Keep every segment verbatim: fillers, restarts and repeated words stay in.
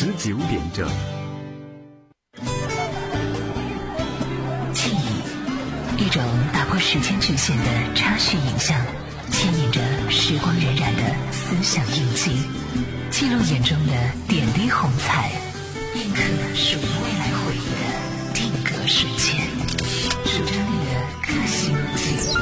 十九点整。 记忆，一种打破时间局限的插叙影像，牵引着时光荏苒的思想印记，记录眼中的点滴红彩，印刻属于未来回忆的定格瞬间，数着你的可喜怒记。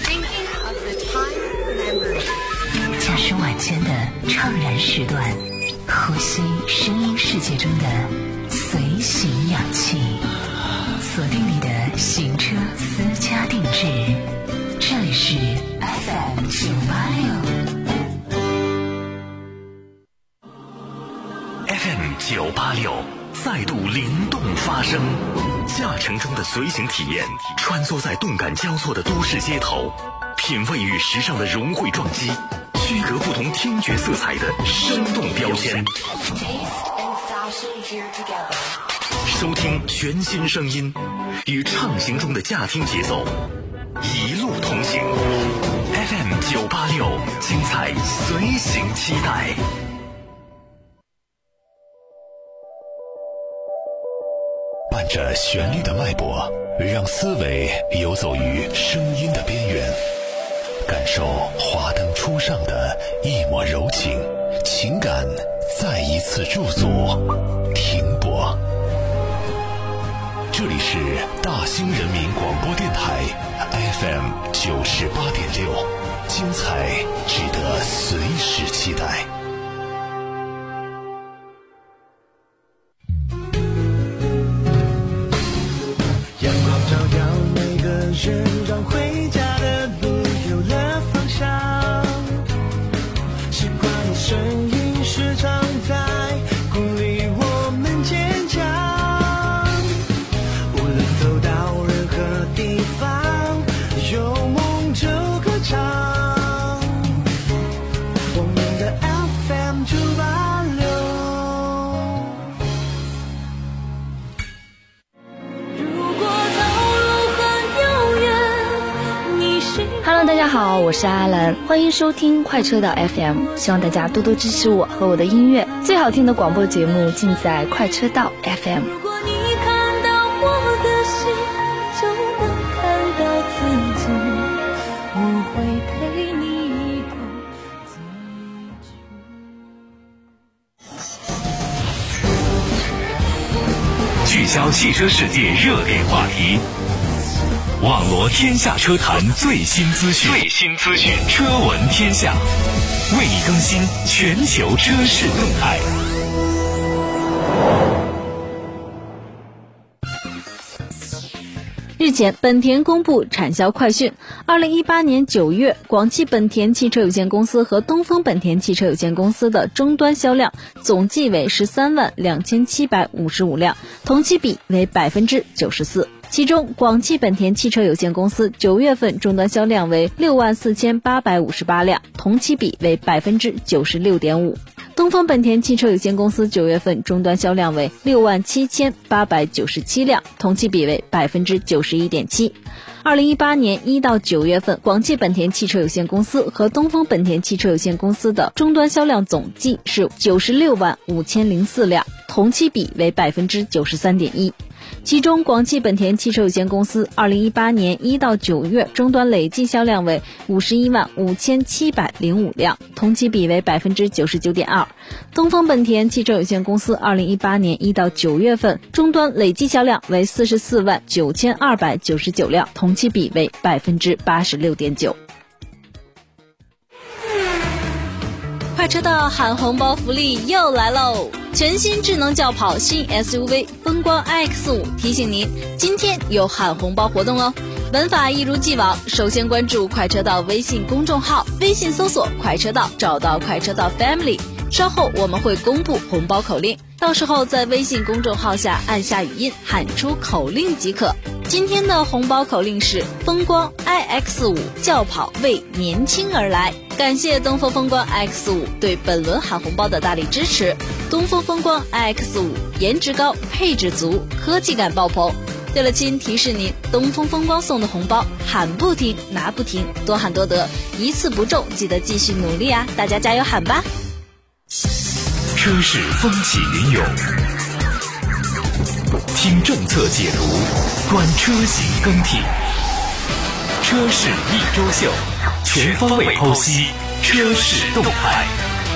驾驶晚间的怅然时段，呼吸声音世界中的随行氧气，锁定你的行车私家定制，这里是 F M 九八六 F M 九八六再度灵动发声，驾乘中的随行体验，穿梭在动感交错的都市街头，品味与时尚的融汇撞击，区隔不同听觉色彩的生动标签，收听全新声音，与畅行中的驾听节奏一路同行。 F M 九八六，精彩随行期待。伴着旋律的脉搏，让思维游走于声音的边缘，感受华灯初上的一抹柔情，情感再一次驻足停泊。这里是大兴人民广播电台 F M 九十八点六，精彩值得随时期待。 阳光照耀每个人，让回家的路有了方向。习惯的声音时常在鼓励我们坚强。无论走到任何地方，有梦就歌唱。我们的 F M 九八六。 Hello， 大家好，我是阿兰，欢迎收听快车道 F M， 希望大家多多支持我和我的音乐，最好听的广播节目尽在快车道 F M。 如果你看到我的心，就能看到自己，我会陪你一同追聚焦汽车世界热点话题，网罗天下车坛最新资讯，最新资讯，车闻天下，为你更新全球车市动态。 日前，本田公布产销快讯。二零一八年九月，广汽本田汽车有限公司和东风本田汽车有限公司的终端销量总计为十三万两千七百五十五辆，同期比为百分之九十四。其中，广汽本田汽车有限公司九月份终端销量为六万四千八百五十八辆，同期比为百分之九十六点五。东风本田汽车有限公司九月份终端销量为六万七千八百九十七辆，同期比为百分之九十一点七。二零一八年一到九月份，广汽本田汽车有限公司和东风本田汽车有限公司的终端销量总计是九十六万五千零四辆，同期比为百分之九十三点一。其中，广汽本田汽车有限公司二零一八年一到九月终端累计销量为五十一万五千七百零五辆，同期比为百分之九十九点二。东风本田汽车有限公司二零一八年一到九月份终端累计销量为四十四万九千二百九十九辆，同期比为百分之八十六点九。 快车道喊红包福利又来喽！全新智能轿跑新 S U V 风光 I X 五 提醒您，今天有喊红包活动哦！玩法一如既往，首先关注快车道微信公众号，微信搜索快车道，找到快车道 Family， 稍后我们会公布红包口令，到时候在微信公众号下按下语音喊出口令即可。今天的红包口令是风光 I X 五 轿跑为年轻而来，感谢东风风光 I X 五 对本轮喊红包的大力支持。东风风光 I X 五 颜值高，配置足，科技感爆棚。对了，亲，提示您，东风风光送的红包喊不停拿不停，多喊多得，一次不中记得继续努力啊，大家加油喊吧。 车市风起云涌，听政策解读，观车型更替。车市一周秀，全方位剖析车市动态。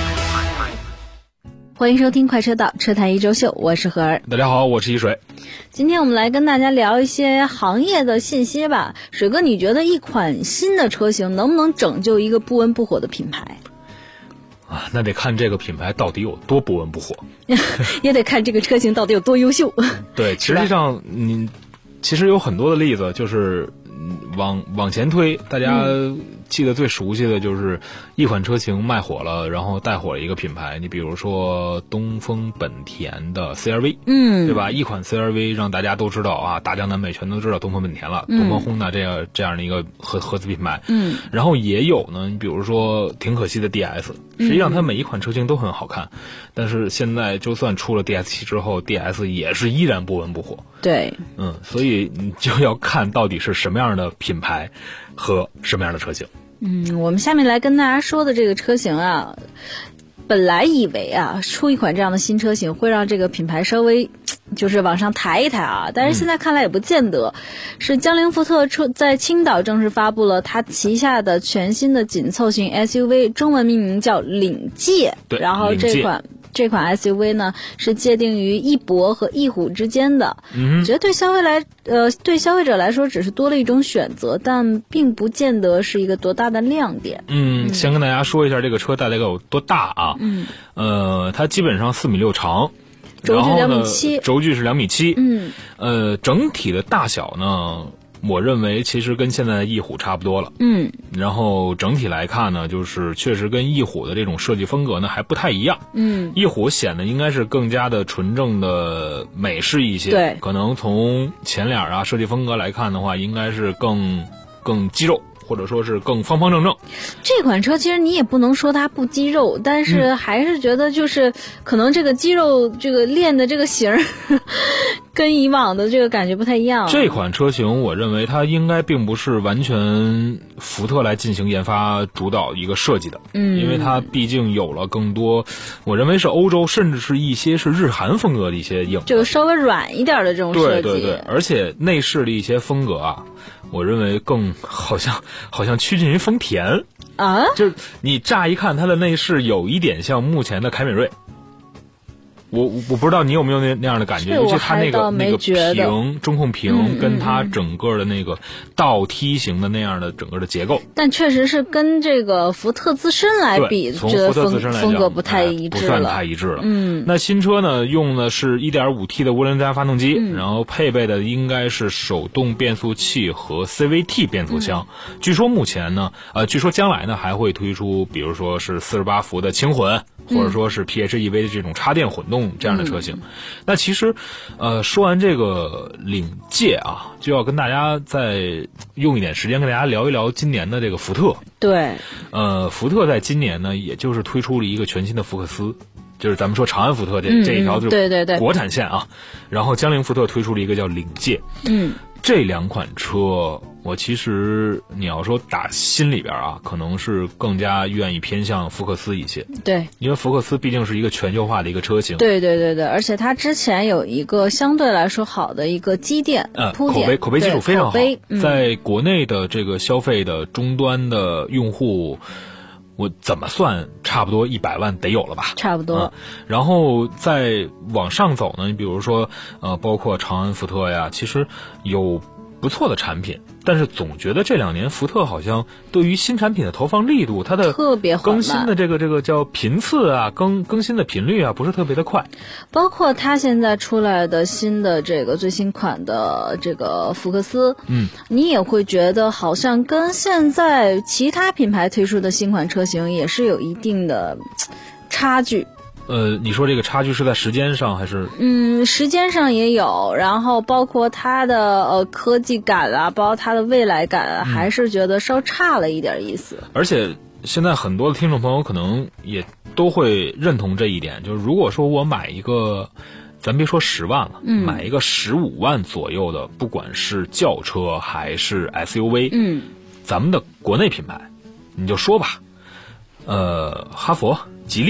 欢迎收听快车道车坛一周秀，我是何儿。 大家好，我是一水。 今天我们来跟大家聊一些行业的信息吧。水哥，你觉得一款新的车型能不能拯救一个不温不火的品牌啊？那得看这个品牌到底有多不温不火， 也得看这个车型到底有多优秀。 对，实际上你其实有很多的例子，就是往往前推，大家记得最熟悉的就是一款车型卖火了，然后带火了一个品牌。你比如说东风本田的 C R V， 嗯，对吧？一款 C R V 让大家都知道啊，大江南北全都知道东风本田了，嗯、东风 Honda 这样这样的一个合合资品牌。嗯，然后也有呢，你比如说挺可惜的 D S， 实际上它每一款车型都很好看，嗯、但是现在就算出了 D S 七之后 ，D S 也是依然不温不火。 对， 嗯，所以你就要看到底是什么样的品牌和什么样的车型。 嗯，我们下面来跟大家说的这个车型啊，本来以为啊出一款这样的新车型会让这个品牌稍微就是往上抬一抬啊，但是现在看来也不见得。嗯、是江铃福特车在青岛正式发布了它旗下的全新的紧凑型 S U V， 中文命名叫领界。 对， 然后这款。这款 S U V 呢是界定于翼博和翼虎之间的，嗯，觉得对消费来呃对消费者来说只是多了一种选择，但并不见得是一个多大的亮点。 嗯，先跟大家说一下这个车大概有多大啊？嗯，呃，它基本上四米六长， 轴距两米七， 轴距是两米七。 嗯， 呃，整体的大小呢，我认为其实跟现在的翼虎差不多了。 嗯， 然后整体来看呢，就是确实跟翼虎的这种设计风格呢还不太一样。嗯，翼虎显得应该是更加的纯正的美式一些。 对， 可能从前脸啊设计风格来看的话，应该是更更肌肉，或者说是更方方正正。 这款车其实你也不能说它不肌肉，但是还是觉得就是可能这个肌肉这个练的这个型儿跟以往的这个感觉不太一样。 这款车型我认为它应该并不是完全福特来进行研发主导一个设计的，嗯，因为它毕竟有了更多我认为是欧洲甚至是一些是日韩风格的一些影子， 这个稍微软一点的这种设计。 对对对，而且内饰的一些风格啊，我认为更好像好像趋近于丰田啊， 就是你乍一看它的内饰有一点像目前的凯美瑞。我我不知道你有没有那那样的感觉，尤其它那个那个屏中控屏跟它整个的那个倒梯形的那样的整个的结构， 但确实是跟这个福特自身来比， 从福特自身来讲风格不太一致了， 不算太一致了。嗯，那新车呢用的是 一点五 T 的涡轮增压发动机，嗯、然后配备的应该是手动变速器和 C V T 变速箱。嗯、据说目前呢，呃，据说将来呢还会推出，比如说是四十八伏的轻混，或者说是 P H E V 的这种插电混动这样的车型。嗯、那其实呃说完这个领界啊，就要跟大家再用一点时间跟大家聊一聊今年的这个福特。 对， 呃福特在今年呢也就是推出了一个全新的福克斯，就是咱们说长安福特这、嗯、这一条就是国产线啊，然后江铃福特推出了一个叫领界。嗯，这两款车我其实你要说打心里边啊，可能是更加愿意偏向福克斯一些。 对，因为福克斯毕竟是一个全球化的一个车型。 对对对对，而且它之前有一个相对来说好的一个积淀， 呃， 铺垫口碑口碑基础非常好， 嗯、 在国内的这个消费的终端的用户。我怎么算差不多一百万得有了吧， 差不多、嗯、 然后再往上走呢，你比如说呃包括长安福特呀，其实有不错的产品，但是总觉得这两年福特好像对于新产品的投放力度，它的特别更新的这个这个叫频次啊，更更新的频率啊，不是特别的快。 包括它现在出来的新的这个最新款的这个福克斯，嗯，你也会觉得好像跟现在其他品牌推出的新款车型也是有一定的差距。 呃，你说这个差距是在时间上还是？ 嗯，时间上也有，然后包括它的呃科技感啊，包括它的未来感啊，嗯、还是觉得稍差了一点意思。 而且现在很多的听众朋友可能也都会认同这一点，就是如果说我买一个，咱别说十万了，嗯、买一个十五万左右的，不管是轿车还是 S U V， 嗯，咱们的国内品牌，你就说吧，呃，哈佛、吉利。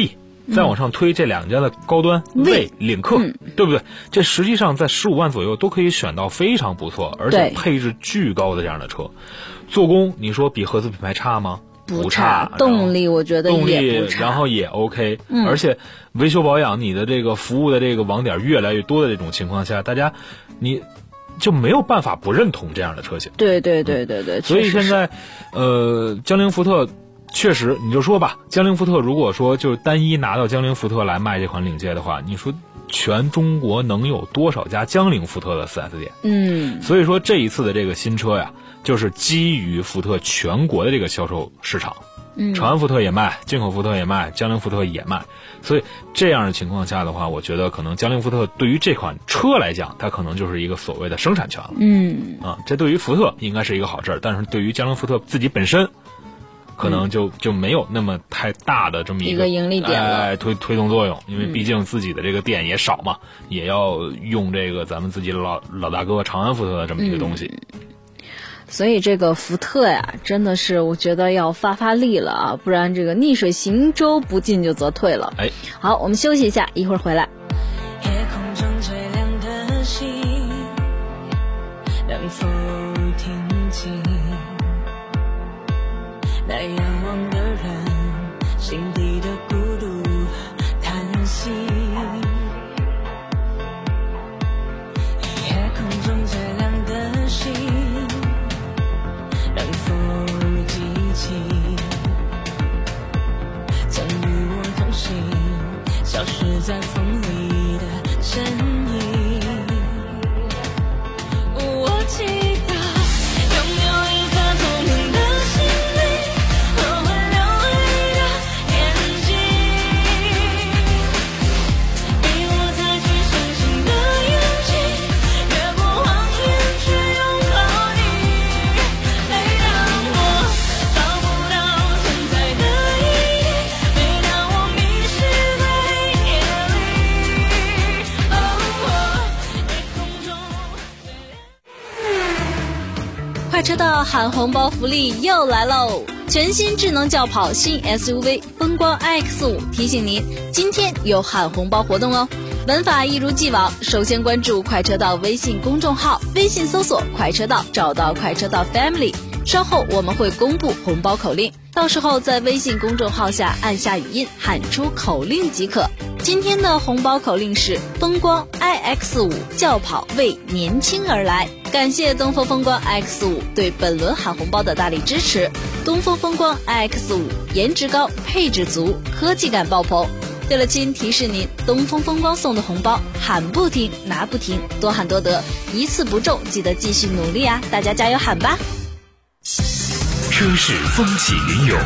再往上推这两家的高端魏、领克、嗯，对不对？这实际上在十五万左右都可以选到非常不错，而且配置巨高的这样的车。做工你说比合资品牌差吗？不差。 动力我觉得也不差， 然后也 OK，嗯，而且维修保养你的这个服务的这个网点越来越多的这种情况下，大家你就没有办法不认同这样的车型。 对对对对对，嗯， 所以现在呃江铃福特确实，你就说吧，江铃福特如果说就是单一拿到江铃福特来卖这款领界的话，你说全中国能有多少家江铃福特的 四 S 店？ 嗯， 所以说这一次的这个新车呀，就是基于福特全国的这个销售市场，嗯，长安福特也卖，进口福特也卖，江铃福特也卖，所以这样的情况下的话，我觉得可能江铃福特对于这款车来讲，它可能就是一个所谓的生产权了， 嗯， 啊，这对于福特应该是一个好事儿，但是对于江铃福特自己本身，可能就就没有那么太大的这么一个, 一个盈利点了， 哎，推推动作用，因为毕竟自己的这个店也少嘛，嗯，也要用这个咱们自己老老大哥长安福特的这么一个东西。 嗯，所以这个福特呀，真的是我觉得要发发力了啊，不然这个逆水行舟，不进就则退了。 哎， 好，我们休息一下，一会儿回来。 夜空中最亮的星，能否听见那仰望的人心底的孤独叹息？夜空中最亮的星，能否记起曾与我同行，消失在风里的身影？我祈祷拥有一颗聪明的心灵和会流泪的眼睛，给我采取相信的勇气，越过谎言去拥抱你。每当我找不到存在的意义，每当我迷失在夜里，哦，夜空中快车道喊红包福利又来喽！全新智能轿跑新 S U V 风光 I X 五提醒您，今天有喊红包活动哦！玩法一如既往，首先关注快车道微信公众号，微信搜索快车道，找到快车道 Family。稍后我们会公布红包口令，到时候在微信公众号下按下语音喊出口令即可。今天的红包口令是风光 I X 五 轿跑为年轻而来，感谢东风风光 I X 五 对本轮喊红包的大力支持。东风风光 I X 五 颜值高，配置足，科技感爆棚。对了亲，提示您，东风风光送的红包喊不停拿不停，多喊多得，一次不中记得继续努力啊，大家加油喊吧。 车市风起云涌，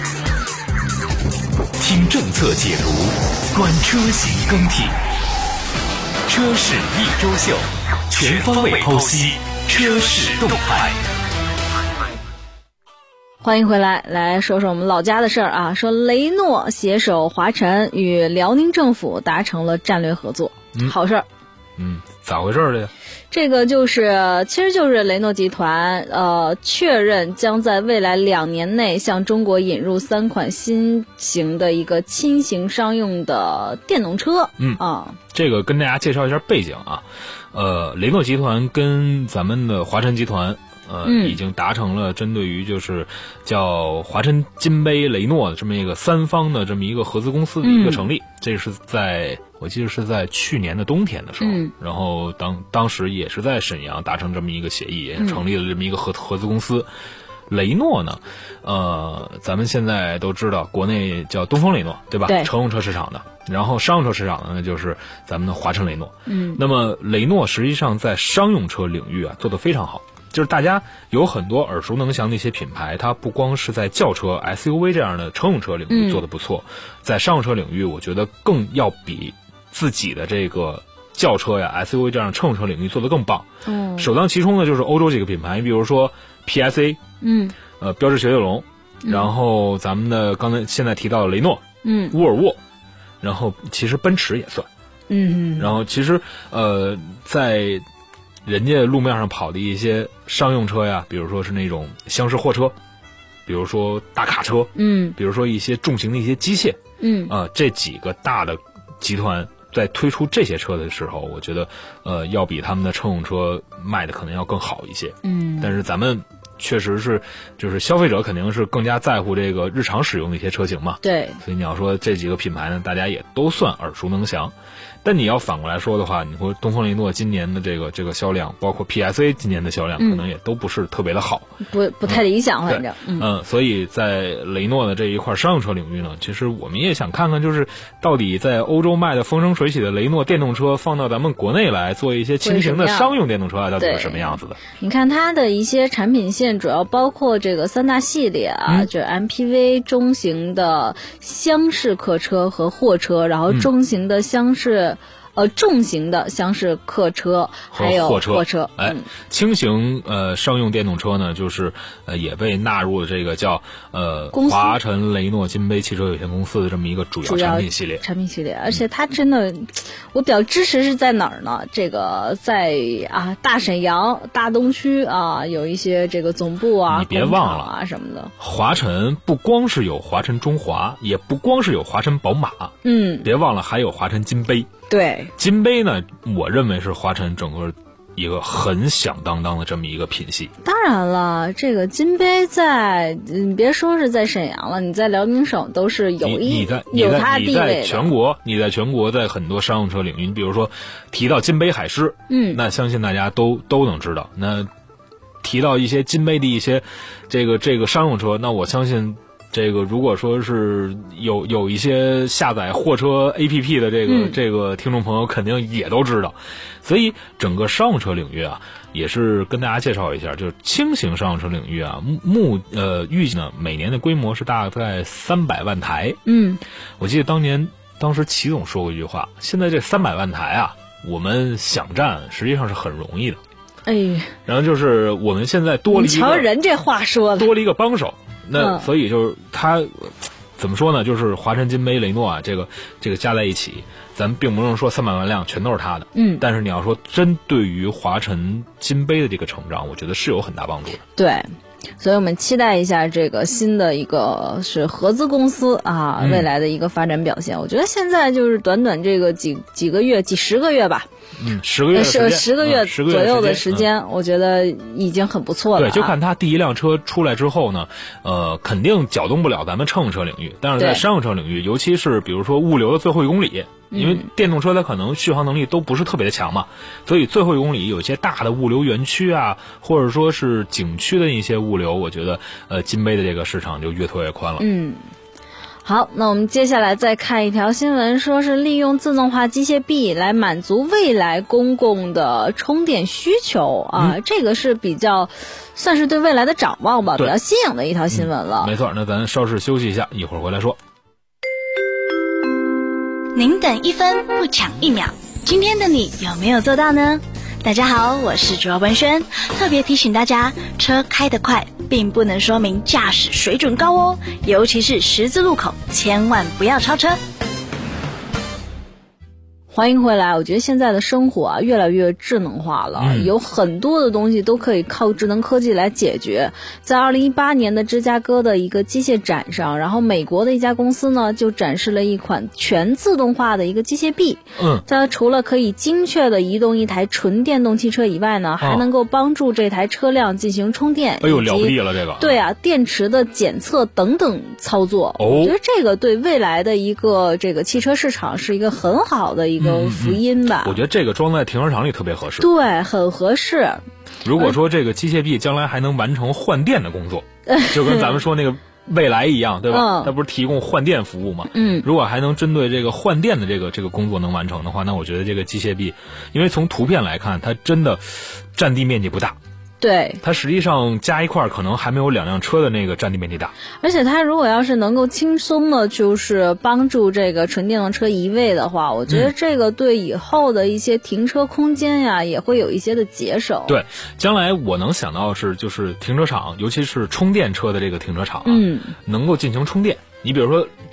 听政策解读，观车型更替，车市一周秀，全方位剖析车市动态。 欢迎回来，来说说我们老家的事儿啊。说雷诺携手华晨与辽宁政府达成了战略合作， 嗯、 好事儿。 嗯，咋回事儿呀？ 这个就是，其实就是雷诺集团呃确认将在未来两年内向中国引入三款新型的一个轻型商用的电动车。 嗯啊， 这个跟大家介绍一下背景啊。呃，雷诺集团跟咱们的华晨集团。呃、嗯，已经达成了针对于就是叫华晨金杯雷诺的这么一个三方的这么一个合资公司的一个成立，嗯、这是在我记得是在去年的冬天的时候， 嗯、 然后当当时也是在沈阳达成这么一个协议，也成立了这么一个合合资公司。雷诺呢，呃，咱们现在都知道，国内叫东风雷诺，对吧？ 对， 乘用车市场的，然后商用车市场的呢，就是咱们的华晨雷诺。 嗯， 那么雷诺实际上在商用车领域啊做得非常好。就是大家有很多耳熟能详的一些品牌，它不光是在轿车 S U V 这样的乘用车领域做得不错，嗯、在商用车领域我觉得更要比自己的这个轿车呀 S U V 这样的乘用车领域做得更棒。 嗯， 首当其冲的就是欧洲几个品牌，你比如说 P S A， 嗯， 呃，标致雪铁龙，嗯、然后咱们的刚才现在提到的雷诺， 嗯， 沃尔沃，然后其实奔驰也算， 嗯， 然后其实呃在人家路面上跑的一些商用车呀，比如说是那种厢式货车，比如说大卡车， 嗯， 比如说一些重型的一些机械， 嗯啊、呃，这几个大的集团在推出这些车的时候，我觉得呃要比他们的乘用车卖的可能要更好一些。 嗯， 但是咱们确实是就是消费者肯定是更加在乎这个日常使用的一些车型嘛。 对， 所以你要说这几个品牌呢，大家也都算耳熟能详。但你要反过来说的话，你说东风雷诺今年的这个这个销量，包括 P S A 今年的销量，可能也都不是特别的好， 不不太理想， 嗯、 反正嗯、呃，所以在雷诺的这一块商用车领域呢，其实我们也想看看，就是到底在欧洲卖的风生水起的雷诺电动车，放到咱们国内来做一些轻型的商用电动车啊，到底是什么样子的？ 你看它的一些产品线主要包括这个三大系列啊， 嗯、 就是 M P V 中型的厢式客车和货车，然后中型的厢式。嗯呃，重型的厢式客车还有货车， 货车哎， 嗯、 轻型呃商用电动车呢，就是呃也被纳入了这个叫呃华晨雷诺金杯汽车有限公司的这么一个主要产品系列。 产品系列，而且它真的，嗯、我比较支持是在哪儿呢？这个在啊大沈阳、大东区啊有一些这个总部啊， 你别忘了啊什么的。 华晨不光是有华晨中华，也不光是有华晨宝马， 嗯， 别忘了还有华晨金杯。 对， 金杯呢，我认为是华晨整个一个很响当当的这么一个品系。 当然了，这个金杯在你别说是在沈阳了，你在辽宁省都是有一你在有它地位的。 你在全国，你在全国在很多商用车领域，你比如说提到金杯海狮， 嗯， 那相信大家都都能知道。那提到一些金杯的一些这个这个商用车，那我相信。这个如果说是有有一些下载货车 A P P 的这个、嗯、这个听众朋友肯定也都知道，所以整个商用车领域啊，也是跟大家介绍一下，就是轻型商用车领域啊，目呃预计呢每年的规模是大概三百万台。 嗯， 我记得当年当时齐总说过一句话，现在这三百万台啊，我们想占实际上是很容易的。 哎， 然后就是我们现在多了一个， 你瞧人这话说的， 多了一个帮手。那、 嗯、 所以就是它怎么说呢？就是华晨金杯雷诺啊，这个这个加在一起，咱并不能说三百万辆全都是它的。 嗯， 但是你要说针对于华晨金杯的这个成长，我觉得是有很大帮助的。 对。所以我们期待一下这个新的一个是合资公司啊、嗯、未来的一个发展表现。我觉得现在就是短短这个几几个月几十个月吧， 嗯，十个月十十个月左右的时间、 嗯， 我觉得已经很不错了、啊。 对，就看它第一辆车出来之后呢，呃，肯定搅动不了咱们乘用车领域，但是在商用车领域，尤其是比如说物流的最后一公里。因为电动车它可能续航能力都不是特别的强嘛，所以最后一公里有一些大的物流园区啊，或者说是景区的一些物流，我觉得呃金杯的这个市场就越拓越宽了。 嗯，好，那我们接下来再看一条新闻，说是利用自动化机械臂来满足未来公共的充电需求啊、嗯，这个是比较算是对未来的展望吧，比较新颖的一条新闻了。 嗯、没错，那咱稍事休息一下，一会儿回来说。 您等一分不抢一秒，今天的你有没有做到呢？大家好，我是主要文轩，特别提醒大家，车开得快并不能说明驾驶水准高哦，尤其是十字路口，千万不要超车。 欢迎回来。我觉得现在的生活啊越来越智能化了、嗯、有很多的东西都可以靠智能科技来解决。在二零一八年的芝加哥的一个机械展上，然后美国的一家公司呢就展示了一款全自动化的一个机械臂。 嗯， 它除了可以精确的移动一台纯电动汽车以外呢、哦、还能够帮助这台车辆进行充电。 哎呦，了不地了这个。 对啊，电池的检测等等操作、哦、我觉得这个对未来的一个这个汽车市场是一个很好的一个福音吧、 嗯嗯、我觉得这个装在停车场里特别合适。 对，很合适。 如果说这个机械臂将来还能完成换电的工作，就跟咱们说那个未来一样，对吧、嗯、它不是提供换电服务吗？ 嗯， 如果还能针对这个换电的这个这个工作能完成的话，那我觉得这个机械臂，因为从图片来看它真的占地面积不大。 对， 它实际上加一块可能还没有两辆车的那个占地面积大。 而且它如果要是能够轻松的就是帮助这个纯电动车移位的话，我觉得这个对以后的一些停车空间呀、嗯、也会有一些的节省。 对，将来我能想到是就是停车场，尤其是充电车的这个停车场啊， 嗯， 能够进行充电。你比如说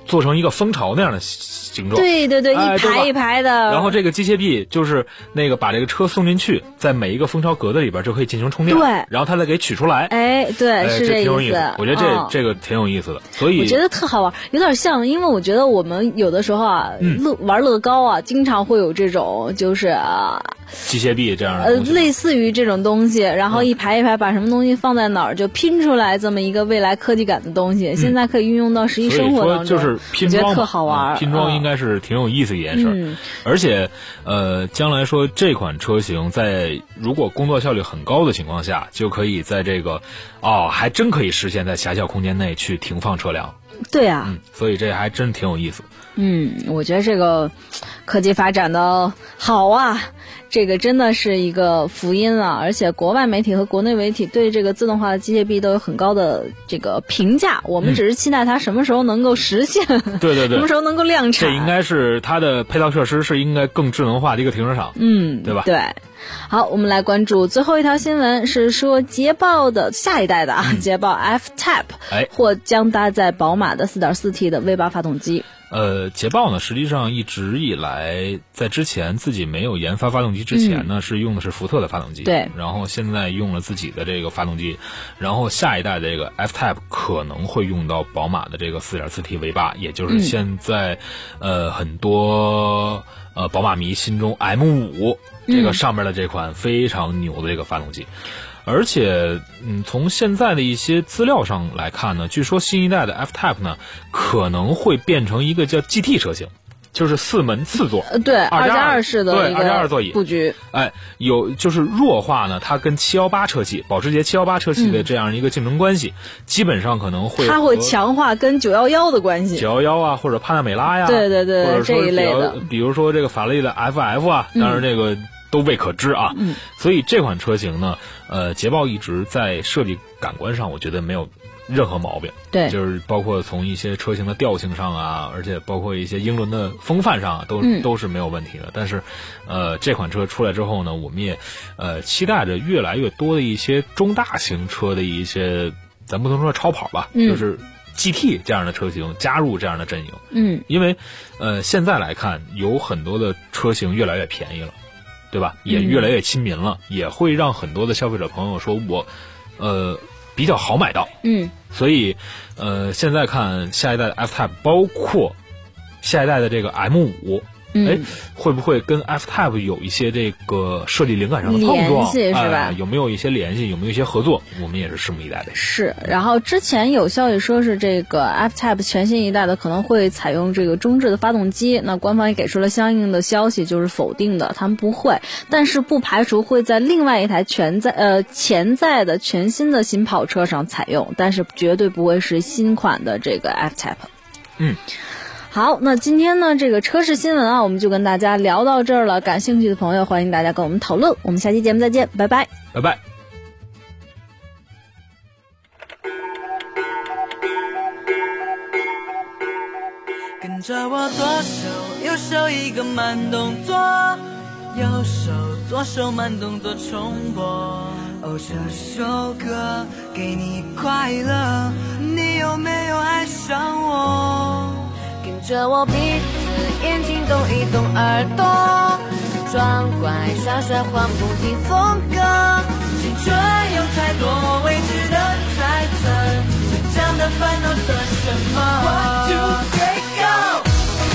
做成一个蜂巢那样的形状。 对对对， 哎、 一排一排的。 然后这个机械臂就是那个把这个车送进去，在每一个蜂巢格子里边就可以进行充电。 对， 然后它再给取出来。 哎，对， 哎、 是这挺有意思。 我觉得这、 嗯、 这个挺有意思的，所以我觉得特好玩，有点像，因为我觉得我们有的时候啊， 嗯、 乐玩乐高啊，经常会有这种就是啊。 机械臂这样的呃，类似于这种东西，然后一排一排把什么东西放在哪儿，就拼出来这么一个未来科技感的东西，嗯、现在可以运用到实际生活当中。 就是拼装， 我觉得特好玩、 嗯。拼装应该是挺有意思的一件事、嗯，而且呃，将来说这款车型在如果工作效率很高的情况下，就可以在这个哦，还真可以实现在狭小空间内去停放车辆。 对啊， 嗯，所以这还真挺有意思。 嗯，我觉得这个科技发展的好啊，这个真的是一个福音啊！而且国外媒体和国内媒体对这个自动化的机械臂都有很高的这个评价，我们只是期待它什么时候能够实现， 嗯、对对对， 什么时候能够量产。 这应该是它的配套设施是应该更智能化的一个停车场， 嗯， 对吧？ 对。好，我们来关注最后一条新闻，是说捷豹的下一代的啊，嗯、捷豹 F-Type 哎， 或将搭载宝马的 四点四 T 的 V 八 发动机。 呃，捷豹呢，实际上一直以来在之前自己没有研发发动机之前呢，嗯、是用的是福特的发动机， 对， 然后现在用了自己的这个发动机，然后下一代的这个 F-Type 可能会用到宝马的这个 四点四 T V 八，也就是现在、嗯、呃很多呃宝马迷心中 M 五 这个上面的这款非常牛的这个发动机。而且，嗯，从现在的一些资料上来看呢，据说新一代的 F-Type 呢可能会变成一个叫 G T 车型，就是四门四座， 呃，对，二加二式的对，二加二座椅布局。 哎，有就是弱化呢，它跟七一八车系、保时捷七一八车系的这样一个竞争关系，嗯、基本上可能会它会强化跟九一一的关系， 九一一啊，或者帕纳梅拉呀， 对对对， 或者说这一类的， 比如说这个法拉利的 F F 啊，当然这个。嗯都未可知啊， 嗯， 所以这款车型呢，呃，捷豹一直在设计感官上，我觉得没有任何毛病， 对， 就是包括从一些车型的调性上啊，而且包括一些英伦的风范上啊，都、 嗯、 都是没有问题的。但是，呃，这款车出来之后呢，我们也呃期待着越来越多的一些中大型车的一些，咱不能说超跑吧， 嗯、 就是 G T 这样的车型加入这样的阵营， 嗯， 因为呃现在来看，有很多的车型越来越便宜了。对吧？也越来越亲民了，嗯、也会让很多的消费者朋友说我，呃，比较好买到。 嗯， 所以，呃，现在看下一代的 F-Type， 包括下一代的这个 M 五。哎、嗯，会不会跟 F-Type 有一些这个设计灵感上的碰撞？ 联系是吧、 呃？有没有一些联系？有没有一些合作？我们也是拭目以待的。 是。然后之前有消息说是这个 F-Type 全新一代的可能会采用这个中置的发动机，那官方也给出了相应的消息，就是否定的，他们不会，但是不排除会在另外一台全在呃潜在的全新的新跑车上采用，但是绝对不会是新款的这个 F-Type。 嗯。 好，那今天呢，这个车市新闻啊，我们就跟大家聊到这儿了。感兴趣的朋友，欢迎大家跟我们讨论。我们下期节目再见，拜拜， 拜拜。 跟着我左手右手一个慢动作，右手左手慢动作重播。哦，这首歌给你快乐，你有没有爱上我？ 跟着我鼻子眼睛动一动耳朵，装乖耍帅换不停风格。 青春有太多未知的猜测，成长的烦恼算什么 ？One two three go。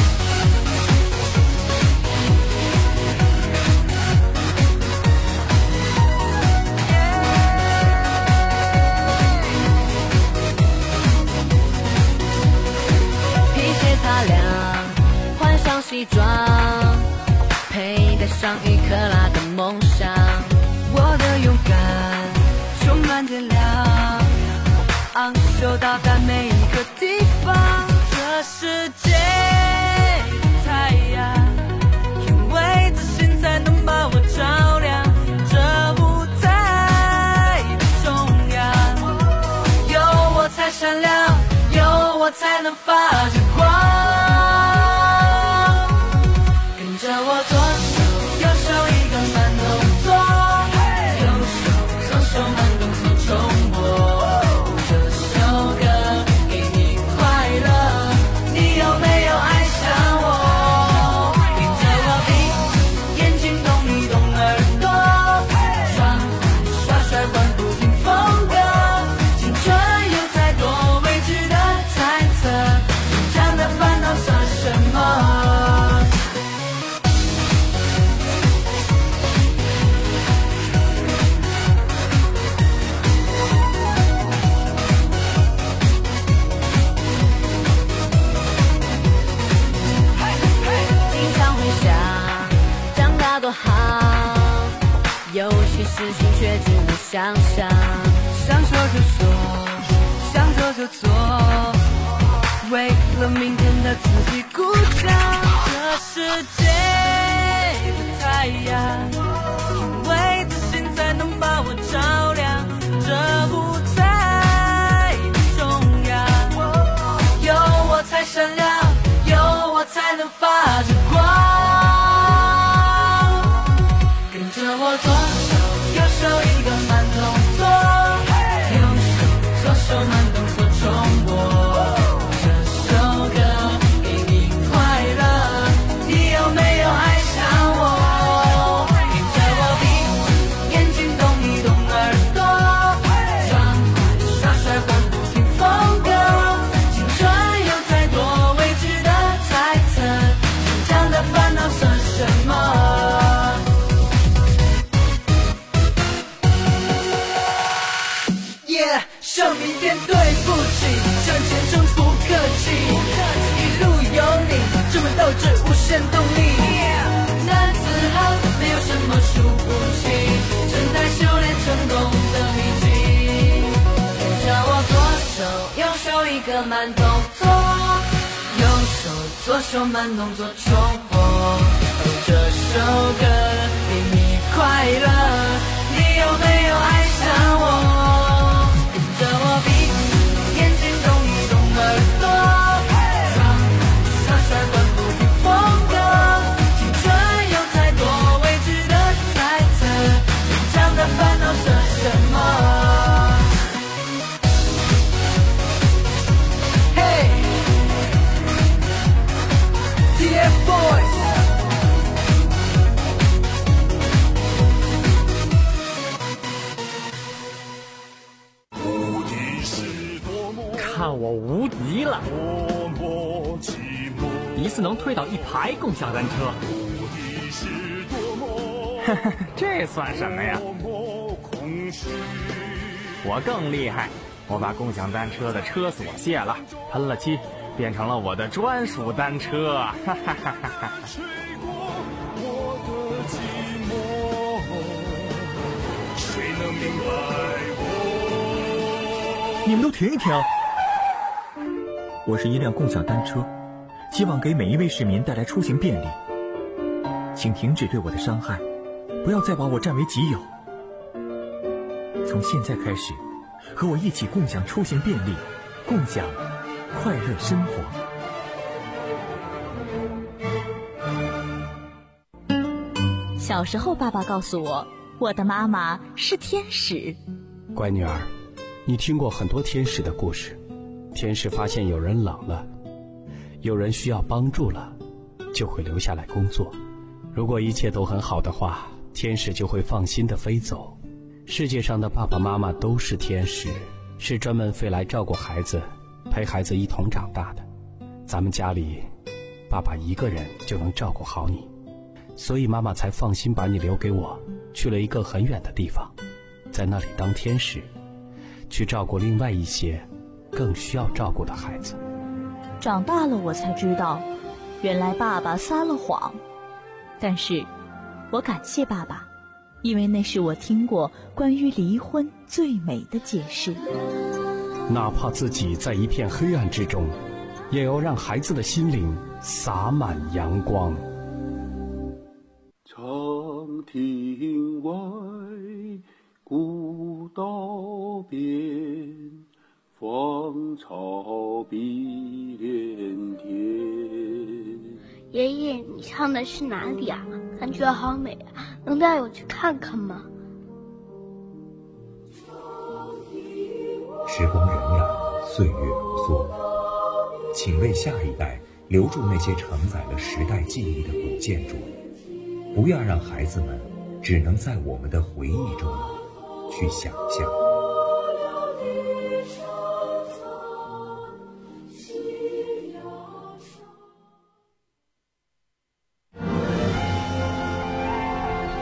擦亮，换上西装，佩戴上一克拉的梦想。 我的勇敢充满电量，昂首到达每一个地方。这世界的太阳，因为自信才能把我照亮。这舞台的中央，有我才闪亮，有我才能发着光。跟着我左手右手一个慢动作，右手左手慢动作重播。这首歌给你快乐，你有好，有些事情却只能想象，想说就说，想做就做，为了明天的自己鼓掌。这世界的太阳，因为自信才能把我照亮，这舞台的中央，有我才闪亮，有我才能发着光。跟着我左手右手一个慢动作，右手左手慢动作重播。向明天对不起，向前冲不客气，一路有你，这份斗志无限动力。男子汉没有什么输不起，正在修炼成功的秘籍。跟着我左手右手一个慢动作，右手左手慢动作重播。哦，这首歌给你快乐，你有没有爱上我？着我鼻子，眼睛动一动耳朵，爽快耍帅换不停风格，青春有太多未知的猜测，成长的烦恼是什么？嘿 ，T F Boys。 看我无敌了！一次能推倒一排共享单车，哈哈，这算什么呀？我更厉害，我把共享单车的车锁卸了，喷了漆，变成了我的专属单车，哈哈哈哈哈！谁能明白我？ 你们都停一停！我是一辆共享单车，希望给每一位市民带来出行便利。请停止对我的伤害，不要再把我占为己有。从现在开始，和我一起共享出行便利，共享快乐生活。 小时候，爸爸告诉我，我的妈妈是天使。 乖女儿，你听过很多天使的故事。天使发现有人冷了，有人需要帮助了，就会留下来工作。如果一切都很好的话，天使就会放心地飞走。世界上的爸爸妈妈都是天使，是专门飞来照顾孩子，陪孩子一同长大的。咱们家里，爸爸一个人就能照顾好你，所以妈妈才放心把你留给我，去了一个很远的地方，在那里当天使，去照顾另外一些更需要照顾的孩子。 长大了我才知道，原来爸爸撒了谎，但是我感谢爸爸，因为那是我听过关于离婚最美的解释。 哪怕自己在一片黑暗之中，也要让孩子的心灵洒满阳光。 长亭外，古道边，芳草碧连天。 爷爷，你唱的是哪里啊？感觉好美啊，能带我去看看吗？ 时光荏苒，岁月如梭，请为下一代留住那些承载了时代记忆的古建筑，不要让孩子们只能在我们的回忆中去想象。